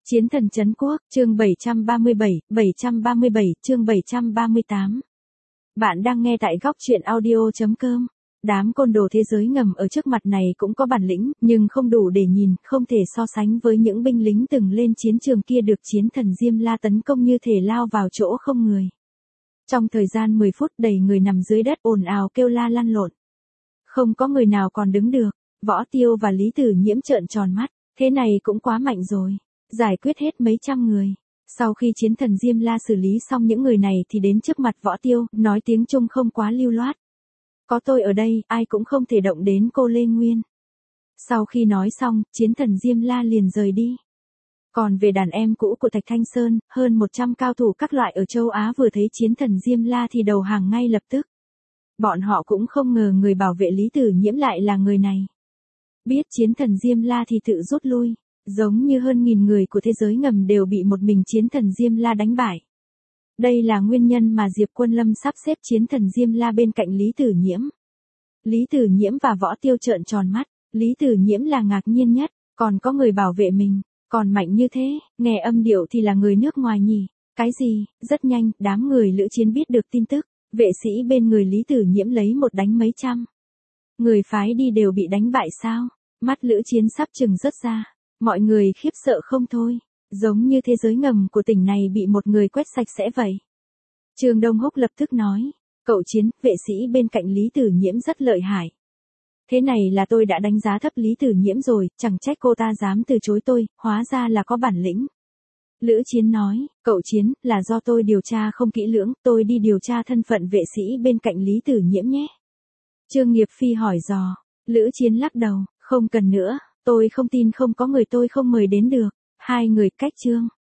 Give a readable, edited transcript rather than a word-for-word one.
Chiến thần trấn quốc, chương 737, chương 738. Bạn đang nghe tại góc truyện audio.com. Đám côn đồ thế giới ngầm ở trước mặt này cũng có bản lĩnh, nhưng không đủ để nhìn, không thể so sánh với những binh lính từng lên chiến trường kia được chiến thần Diêm La tấn công như thể lao vào chỗ không người. Trong thời gian 10 phút đầy người nằm dưới đất ồn ào kêu la lăn lộn. Không có người nào còn đứng được, Võ Tiêu và Lý Tử Nhiễm trợn tròn mắt, thế này cũng quá mạnh rồi. Giải quyết hết mấy trăm người. Sau khi chiến thần Diêm La xử lý xong những người này thì đến trước mặt Võ Tiêu, nói tiếng Trung không quá lưu loát. Có tôi ở đây, ai cũng không thể động đến cô Lê Nguyên. Sau khi nói xong, chiến thần Diêm La liền rời đi. Còn về đàn em cũ của Thạch Thanh Sơn, hơn 100 cao thủ các loại ở châu Á vừa thấy chiến thần Diêm La thì đầu hàng ngay lập tức. Bọn họ cũng không ngờ người bảo vệ Lý Tử Nhiễm lại là người này. Biết chiến thần Diêm La thì tự rút lui. Giống như hơn 1000 người của thế giới ngầm đều bị một mình chiến thần Diêm La đánh bại. Đây là nguyên nhân mà Diệp Quân Lâm sắp xếp chiến thần Diêm La bên cạnh Lý Tử Nhiễm. Lý Tử Nhiễm và Võ Tiêu trợn tròn mắt, Lý Tử Nhiễm là ngạc nhiên nhất, còn có người bảo vệ mình, còn mạnh như thế, nghe âm điệu thì là người nước ngoài nhỉ, cái gì, rất nhanh, đám người Lữ Chiến biết được tin tức, vệ sĩ bên người Lý Tử Nhiễm lấy một đánh mấy trăm. Người phái đi đều bị đánh bại sao, mắt Lữ Chiến sắp trừng rớt ra. Mọi người khiếp sợ không thôi, giống như thế giới ngầm của tỉnh này bị một người quét sạch sẽ vậy. Trương Đông Húc lập tức nói, cậu Chiến, vệ sĩ bên cạnh Lý Tử Nhiễm rất lợi hại. Thế này là tôi đã đánh giá thấp Lý Tử Nhiễm rồi, chẳng trách cô ta dám từ chối tôi, hóa ra là có bản lĩnh. Lữ Chiến nói, cậu Chiến, là do tôi điều tra không kỹ lưỡng, tôi đi điều tra thân phận vệ sĩ bên cạnh Lý Tử Nhiễm nhé. Trương Nghiệp Phi hỏi dò, Lữ Chiến lắc đầu, không cần nữa. Tôi không tin không có người tôi không mời đến được. Hai người cách Trương